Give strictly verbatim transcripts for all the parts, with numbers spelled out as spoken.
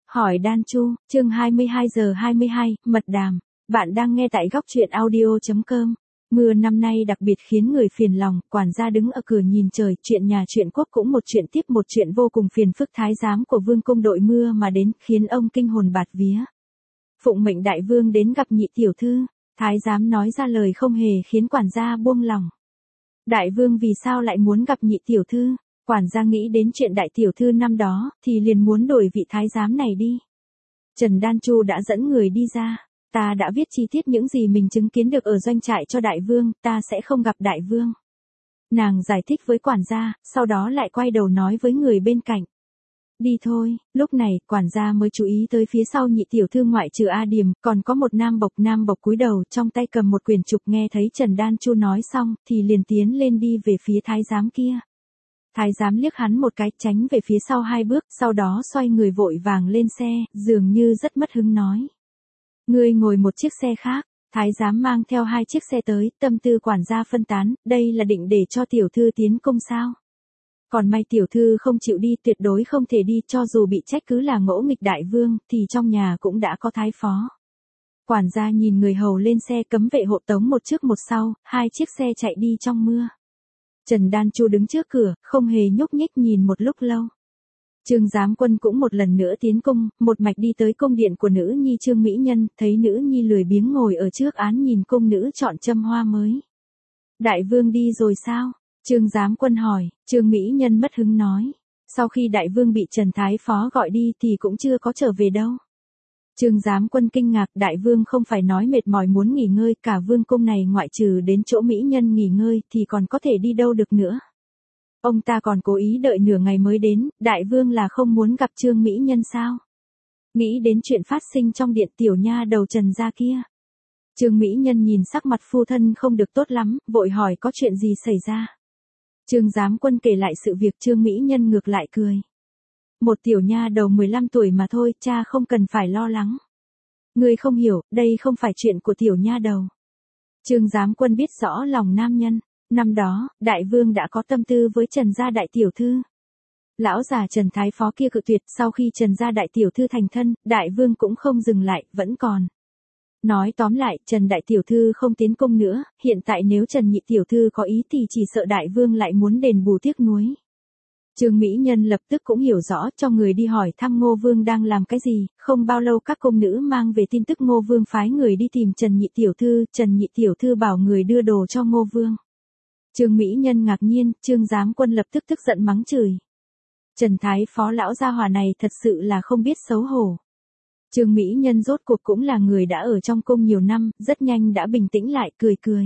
Hỏi Đan Chu, chương hai mươi hai giờ hai mươi hai, mật đàm. Bạn đang nghe tại góc truyện audio chấm com. Mưa năm nay đặc biệt khiến người phiền lòng, quản gia đứng ở cửa nhìn trời, chuyện nhà chuyện quốc cũng một chuyện tiếp một chuyện vô cùng phiền phức. Thái giám của vương cung đội mưa mà đến, khiến ông kinh hồn bạt vía. Phụng mệnh đại vương đến gặp nhị tiểu thư, thái giám nói ra lời không hề khiến quản gia buông lòng. Đại vương vì sao lại muốn gặp nhị tiểu thư? Quản gia nghĩ đến chuyện đại tiểu thư năm đó, thì liền muốn đổi vị thái giám này đi. Trần Đan Chu đã dẫn người đi ra. Ta đã viết chi tiết những gì mình chứng kiến được ở doanh trại cho đại vương, ta sẽ không gặp đại vương. Nàng giải thích với quản gia, sau đó lại quay đầu nói với người bên cạnh. Đi thôi, lúc này, quản gia mới chú ý tới phía sau nhị tiểu thư ngoại trừ A Điềm, còn có một nam bộc. Nam bộc cúi đầu, trong tay cầm một quyển trục. Nghe thấy Trần Đan Chu nói xong, thì liền tiến lên đi về phía thái giám kia. Thái giám liếc hắn một cái, tránh về phía sau hai bước, sau đó xoay người vội vàng lên xe, dường như rất mất hứng nói. Ngươi ngồi một chiếc xe khác. Thái giám mang theo hai chiếc xe tới, tâm tư quản gia phân tán, đây là định để cho tiểu thư tiến cung sao? Còn may tiểu thư không chịu đi, tuyệt đối không thể đi, cho dù bị trách cứ là ngỗ nghịch đại vương, thì trong nhà cũng đã có thái phó. Quản gia nhìn người hầu lên xe, cấm vệ hộ tống một trước một sau, hai chiếc xe chạy đi trong mưa. Trần Đan Chu đứng trước cửa, không hề nhúc nhích nhìn một lúc lâu. Trương Giám Quân cũng một lần nữa tiến cung, một mạch đi tới cung điện của nữ nhi Trương Mỹ Nhân, thấy nữ nhi lười biếng ngồi ở trước án nhìn cung nữ chọn châm hoa mới. Đại vương đi rồi sao? Trương Giám Quân hỏi. Trương Mỹ Nhân mất hứng nói. Sau khi đại vương bị Trần Thái Phó gọi đi thì cũng chưa có trở về đâu. Trương Giám Quân kinh ngạc, đại vương không phải nói mệt mỏi muốn nghỉ ngơi, cả vương cung này ngoại trừ đến chỗ Mỹ Nhân nghỉ ngơi thì còn có thể đi đâu được nữa. Ông ta còn cố ý đợi nửa ngày mới đến, đại vương là không muốn gặp Trương Mỹ Nhân sao? Nghĩ đến chuyện phát sinh trong điện tiểu nha đầu Trần gia kia. Trương Mỹ Nhân nhìn sắc mặt phu thân không được tốt lắm, vội hỏi có chuyện gì xảy ra. Trương Giám Quân kể lại sự việc, Trương Mỹ Nhân ngược lại cười. Một tiểu nha đầu mười lăm tuổi mà thôi, cha không cần phải lo lắng. Ngươi không hiểu, đây không phải chuyện của tiểu nha đầu. Trương Giám Quân biết rõ lòng nam nhân. Năm đó, đại vương đã có tâm tư với Trần gia đại tiểu thư. Lão già Trần Thái Phó kia cự tuyệt, sau khi Trần gia đại tiểu thư thành thân, đại vương cũng không dừng lại, vẫn còn. Nói tóm lại, Trần đại tiểu thư không tiến cung nữa, hiện tại nếu Trần nhị tiểu thư có ý thì chỉ sợ đại vương lại muốn đền bù tiếc nuối. Trương Mỹ Nhân lập tức cũng hiểu rõ, cho người đi hỏi thăm Ngô Vương đang làm cái gì, không bao lâu các công nữ mang về tin tức Ngô Vương phái người đi tìm Trần nhị tiểu thư, Trần nhị tiểu thư bảo người đưa đồ cho Ngô Vương. Trương Mỹ Nhân ngạc nhiên, Trương Giám Quân lập tức tức giận mắng chửi. Trần Thái Phó lão gia hỏa này thật sự là không biết xấu hổ. Trương Mỹ Nhân rốt cuộc cũng là người đã ở trong cung nhiều năm, rất nhanh đã bình tĩnh lại, cười cười.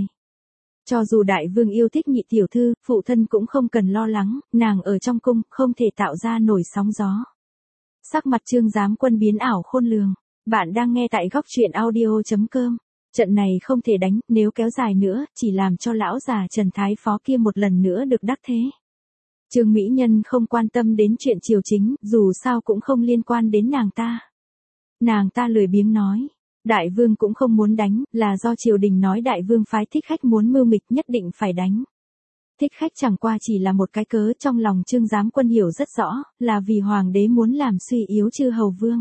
Cho dù đại vương yêu thích nhị tiểu thư, phụ thân cũng không cần lo lắng, nàng ở trong cung không thể tạo ra nổi sóng gió. Sắc mặt Trương Giám Quân biến ảo khôn lường. Bạn đang nghe tại góc truyện audio chấm com. Trận này không thể đánh, nếu kéo dài nữa, chỉ làm cho lão già Trần Thái Phó kia một lần nữa được đắc thế. Trương Mỹ Nhân không quan tâm đến chuyện triều chính, dù sao cũng không liên quan đến nàng ta. Nàng ta lười biếng nói, đại vương cũng không muốn đánh, là do triều đình nói đại vương phái Thích Khách muốn mưu mịch nhất định phải đánh. Thích Khách chẳng qua chỉ là một cái cớ, trong lòng Trương Giám Quân hiểu rất rõ, là vì hoàng đế muốn làm suy yếu chư hầu vương.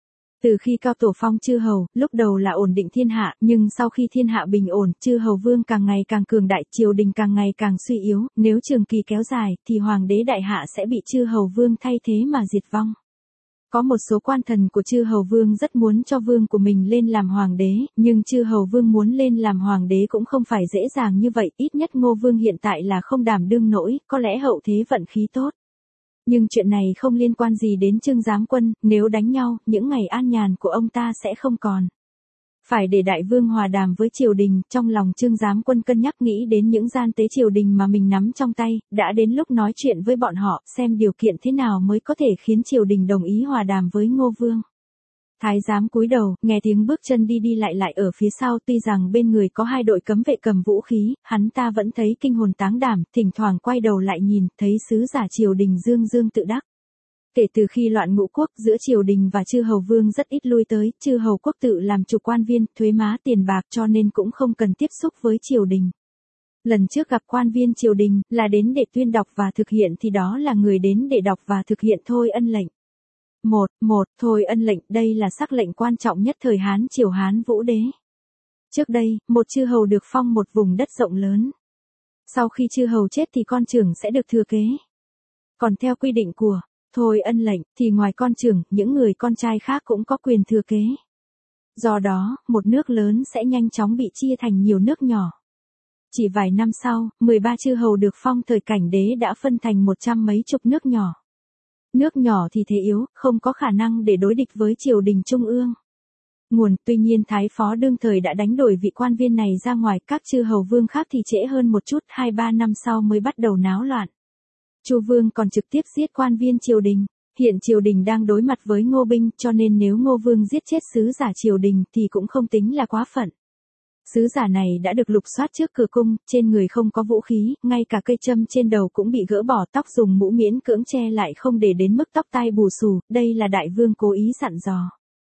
Từ khi cao tổ phong chư hầu, lúc đầu là ổn định thiên hạ, nhưng sau khi thiên hạ bình ổn, chư hầu vương càng ngày càng cường đại, triều đình càng ngày càng suy yếu, nếu trường kỳ kéo dài, thì hoàng đế đại hạ sẽ bị chư hầu vương thay thế mà diệt vong. Có một số quan thần của chư hầu vương rất muốn cho vương của mình lên làm hoàng đế, nhưng chư hầu vương muốn lên làm hoàng đế cũng không phải dễ dàng như vậy, ít nhất Ngô Vương hiện tại là không đảm đương nổi, có lẽ hậu thế vận khí tốt. Nhưng chuyện này không liên quan gì đến Trương Giám Quân, nếu đánh nhau, những ngày an nhàn của ông ta sẽ không còn. Phải để đại vương hòa đàm với triều đình, trong lòng Trương Giám Quân cân nhắc nghĩ đến những gian tế triều đình mà mình nắm trong tay, đã đến lúc nói chuyện với bọn họ, xem điều kiện thế nào mới có thể khiến triều đình đồng ý hòa đàm với Ngô Vương. Thái giám cúi đầu, nghe tiếng bước chân đi đi lại lại ở phía sau, tuy rằng bên người có hai đội cấm vệ cầm vũ khí, hắn ta vẫn thấy kinh hồn táng đảm, thỉnh thoảng quay đầu lại nhìn, thấy sứ giả triều đình dương dương tự đắc. Kể từ khi loạn ngũ quốc, giữa triều đình và chư hầu vương rất ít lui tới, chư hầu quốc tự làm chủ quan viên, thuế má tiền bạc cho nên cũng không cần tiếp xúc với triều đình. Lần trước gặp quan viên triều đình, là đến để tuyên đọc và thực hiện thì đó là người đến để đọc và thực hiện thôi ân lệnh. một, một, thôi ân lệnh, đây là sắc lệnh quan trọng nhất thời Hán triều Hán Vũ Đế. Trước đây, một chư hầu được phong một vùng đất rộng lớn. Sau khi chư hầu chết thì con trưởng sẽ được thừa kế. Còn theo quy định của thôi ân lệnh thì ngoài con trưởng, những người con trai khác cũng có quyền thừa kế. Do đó, một nước lớn sẽ nhanh chóng bị chia thành nhiều nước nhỏ. Chỉ vài năm sau, mười ba chư hầu được phong thời Cảnh Đế đã phân thành một trăm mấy chục nước nhỏ. Nước nhỏ thì thế yếu, không có khả năng để đối địch với triều đình trung ương. Nguồn, tuy nhiên Thái Phó đương thời đã đánh đổi vị quan viên này ra ngoài, các chư hầu vương khác thì trễ hơn một chút, hai ba năm sau mới bắt đầu náo loạn. Chu Vương còn trực tiếp giết quan viên triều đình. Hiện triều đình đang đối mặt với Ngô binh, cho nên nếu Ngô Vương giết chết sứ giả triều đình thì cũng không tính là quá phận. Sứ giả này đã được lục soát trước cửa cung, trên người không có vũ khí, ngay cả cây châm trên đầu cũng bị gỡ bỏ, tóc dùng mũ miễn cưỡng che lại không để đến mức tóc tai bù xù, đây là đại vương cố ý dặn dò.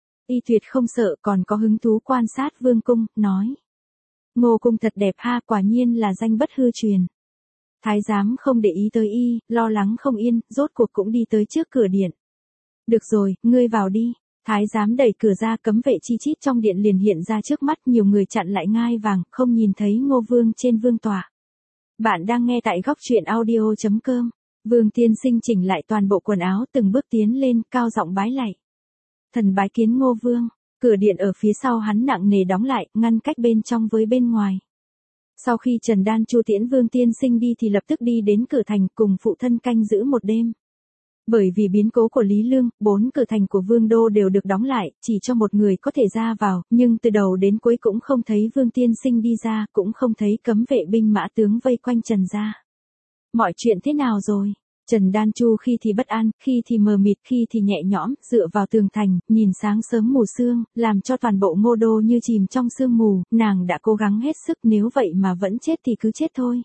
Y tuyệt không sợ, còn có hứng thú quan sát vương cung, nói. Ngô cung thật đẹp ha, quả nhiên là danh bất hư truyền. Thái giám không để ý tới y, lo lắng không yên, rốt cuộc cũng đi tới trước cửa điện. Được rồi, ngươi vào đi. Thái giám đẩy cửa ra, cấm vệ chi chít trong điện liền hiện ra trước mắt, nhiều người chặn lại ngai vàng, không nhìn thấy Ngô Vương trên vương tọa. Bạn đang nghe tại góc truyện audio chấm com. Vương tiên sinh chỉnh lại toàn bộ quần áo, từng bước tiến lên, cao giọng bái lạy. Thần bái kiến Ngô Vương. Cửa điện ở phía sau hắn nặng nề đóng lại, ngăn cách bên trong với bên ngoài. Sau khi Trần Đan Chu tiễn Vương tiên sinh đi thì lập tức đi đến cửa thành cùng phụ thân canh giữ một đêm. Bởi vì biến cố của Lý Lương, bốn cửa thành của Vương đô đều được đóng lại, chỉ cho một người có thể ra vào, nhưng từ đầu đến cuối cũng không thấy Vương tiên sinh đi ra, cũng không thấy cấm vệ binh mã tướng vây quanh Trần gia. Mọi chuyện thế nào rồi? Trần Đan Chu khi thì bất an, khi thì mờ mịt, khi thì nhẹ nhõm, dựa vào tường thành, nhìn sáng sớm mù sương, làm cho toàn bộ Ngô đô như chìm trong sương mù, nàng đã cố gắng hết sức, nếu vậy mà vẫn chết thì cứ chết thôi.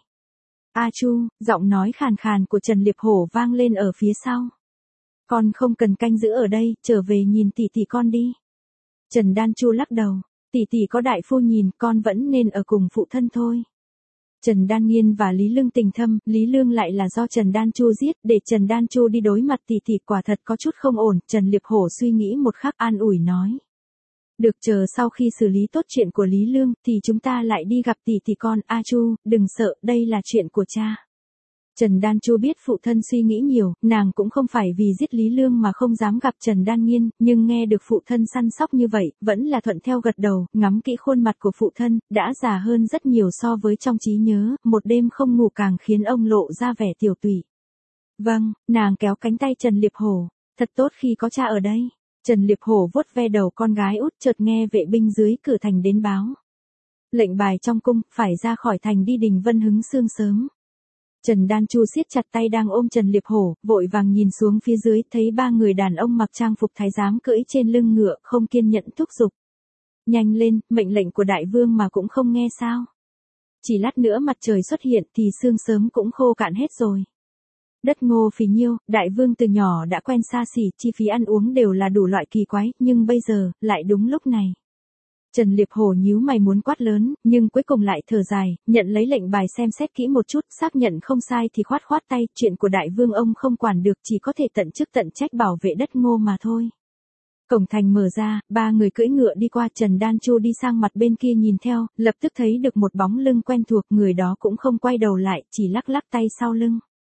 A Chu, giọng nói khàn khàn của Trần Liệp Hổ vang lên ở phía sau. Con không cần canh giữ ở đây, trở về nhìn tỷ tỷ con đi. Trần Đan Chu lắc đầu, tỷ tỷ có đại phu nhìn, con vẫn nên ở cùng phụ thân thôi. Trần Đan Nghiên và Lý Lương tình thâm, Lý Lương lại là do Trần Đan Chu giết, để Trần Đan Chu đi đối mặt tỷ tỷ quả thật có chút không ổn, Trần Liệp Hổ suy nghĩ một khắc an ủi nói. Được, chờ sau khi xử lý tốt chuyện của Lý Lương, thì chúng ta lại đi gặp tỷ tỷ con, A Chu, đừng sợ, đây là chuyện của cha. Trần Đan Chu biết phụ thân suy nghĩ nhiều, nàng cũng không phải vì giết Lý Lương mà không dám gặp Trần Đan Nghiên, nhưng nghe được phụ thân săn sóc như vậy, vẫn là thuận theo gật đầu, ngắm kỹ khuôn mặt của phụ thân, đã già hơn rất nhiều so với trong trí nhớ, một đêm không ngủ càng khiến ông lộ ra vẻ tiểu tụy. Vâng, nàng kéo cánh tay Trần Liệp Hổ, thật tốt khi có cha ở đây. Trần Liệp Hổ vuốt ve đầu con gái út, chợt nghe vệ binh dưới cửa thành đến báo. Lệnh bài trong cung, phải ra khỏi thành đi Đình Vân hứng sương sớm. Trần Đan Chu siết chặt tay đang ôm Trần Liệp Hổ, vội vàng nhìn xuống phía dưới, thấy ba người đàn ông mặc trang phục thái giám cưỡi trên lưng ngựa, không kiên nhẫn thúc giục. Nhanh lên, mệnh lệnh của đại vương mà cũng không nghe sao. Chỉ lát nữa mặt trời xuất hiện thì sương sớm cũng khô cạn hết rồi. Đất Ngô phì nhiêu, đại vương từ nhỏ đã quen xa xỉ, chi phí ăn uống đều là đủ loại kỳ quái, nhưng bây giờ, lại đúng lúc này. Trần Liệp Hổ nhíu mày muốn quát lớn, nhưng cuối cùng lại thở dài, nhận lấy lệnh bài xem xét kỹ một chút, xác nhận không sai thì khoát khoát tay, chuyện của đại vương ông không quản được, chỉ có thể tận chức tận trách bảo vệ đất Ngô mà thôi. Cổng thành mở ra, ba người cưỡi ngựa đi qua, Trần Đan Chu đi sang mặt bên kia nhìn theo, lập tức thấy được một bóng lưng quen thuộc, người đó cũng không quay đầu lại, chỉ lắc lắc tay sau lưng.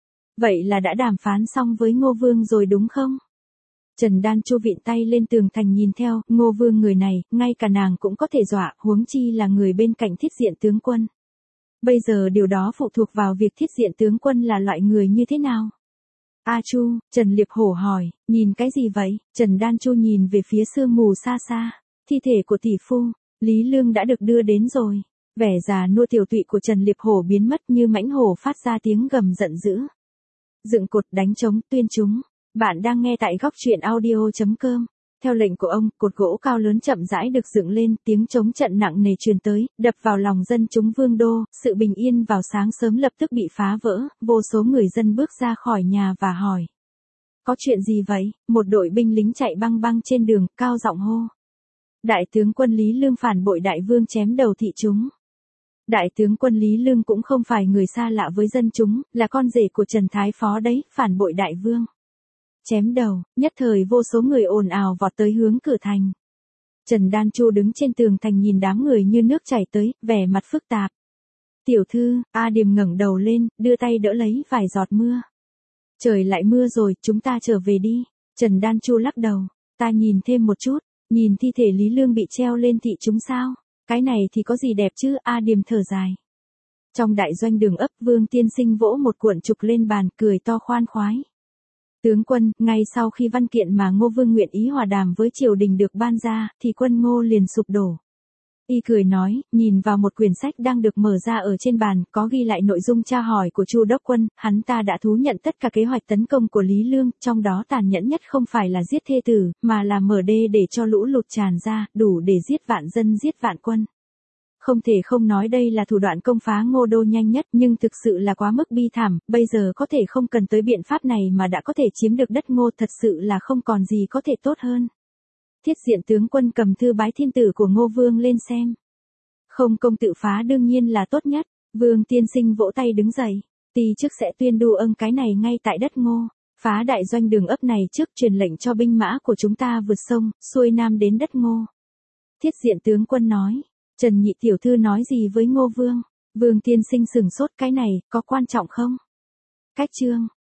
Vậy là đã đàm phán xong với Ngô Vương rồi đúng không? Trần Đan Chu vịn tay lên tường thành nhìn theo, Ngô Vương người này, ngay cả nàng cũng có thể dọa, huống chi là người bên cạnh Thiết Diện tướng quân. Bây giờ điều đó phụ thuộc vào việc Thiết Diện tướng quân là loại người như thế nào. A Chu, Trần Liệp Hổ hỏi, nhìn cái gì vậy? Trần Đan Chu nhìn về phía sương mù xa xa, thi thể của tỷ phu, Lý Lương đã được đưa đến rồi. Vẻ già nua tiểu tụy của Trần Liệp Hổ biến mất như mãnh hổ phát ra tiếng gầm giận dữ. Dựng cột đánh trống tuyên chúng. Bạn đang nghe tại góc truyện audio chấm com. Theo lệnh của ông, cột gỗ cao lớn chậm rãi được dựng lên, tiếng trống trận nặng nề truyền tới, đập vào lòng dân chúng Vương đô, sự bình yên vào sáng sớm lập tức bị phá vỡ, vô số người dân bước ra khỏi nhà và hỏi. Có chuyện gì vậy? Một đội binh lính chạy băng băng trên đường, cao giọng hô. Đại tướng quân Lý Lương phản bội đại vương chém đầu thị chúng. Đại tướng quân Lý Lương cũng không phải người xa lạ với dân chúng, là con rể của Trần Thái Phó đấy, phản bội đại vương. chém đầu, nhất thời vô số người ồn ào vọt tới hướng cửa thành. Trần Đan Chu đứng trên tường thành nhìn đám người như nước chảy tới, vẻ mặt phức tạp. Tiểu thư, A Điềm ngẩng đầu lên, đưa tay đỡ lấy vài giọt mưa. Trời lại mưa rồi, chúng ta trở về đi. Trần Đan Chu lắc đầu, ta nhìn thêm một chút, nhìn thi thể Lý Lương bị treo lên thị chúng sao? Cái này thì có gì đẹp chứ? A Điềm thở dài. Trong đại doanh Đường Ấp, Vương Tiên Sinh vỗ một cuộn trục lên bàn, cười to khoan khoái. Tướng quân, ngay sau khi văn kiện mà Ngô Vương nguyện ý hòa đàm với triều đình được ban ra, thì quân Ngô liền sụp đổ. Y cười nói, nhìn vào một quyển sách đang được mở ra ở trên bàn, có ghi lại nội dung tra hỏi của Chu Đốc Quân, hắn ta đã thú nhận tất cả kế hoạch tấn công của Lý Lương, trong đó tàn nhẫn nhất không phải là giết thê tử, mà là mở đê để cho lũ lụt tràn ra, đủ để giết vạn dân giết vạn quân. Không thể không nói đây là thủ đoạn công phá Ngô đô nhanh nhất, nhưng thực sự là quá mức bi thảm, bây giờ có thể không cần tới biện pháp này mà đã có thể chiếm được đất Ngô, thật sự là không còn gì có thể tốt hơn. Thiết Diện tướng quân cầm thư bái thiên tử của Ngô Vương lên xem. Không công tự phá đương nhiên là tốt nhất. Vương Tiên Sinh vỗ tay đứng dậy. Ti trước sẽ tuyên đu âng cái này ngay tại đất Ngô. Phá đại doanh Đường Ấp này trước, truyền lệnh cho binh mã của chúng ta vượt sông, xuôi nam đến đất Ngô. Thiết Diện tướng quân nói. Trần nhị tiểu thư nói gì với Ngô Vương? Vương Tiên Sinh sừng sốt, cái này có quan trọng không? Cách chương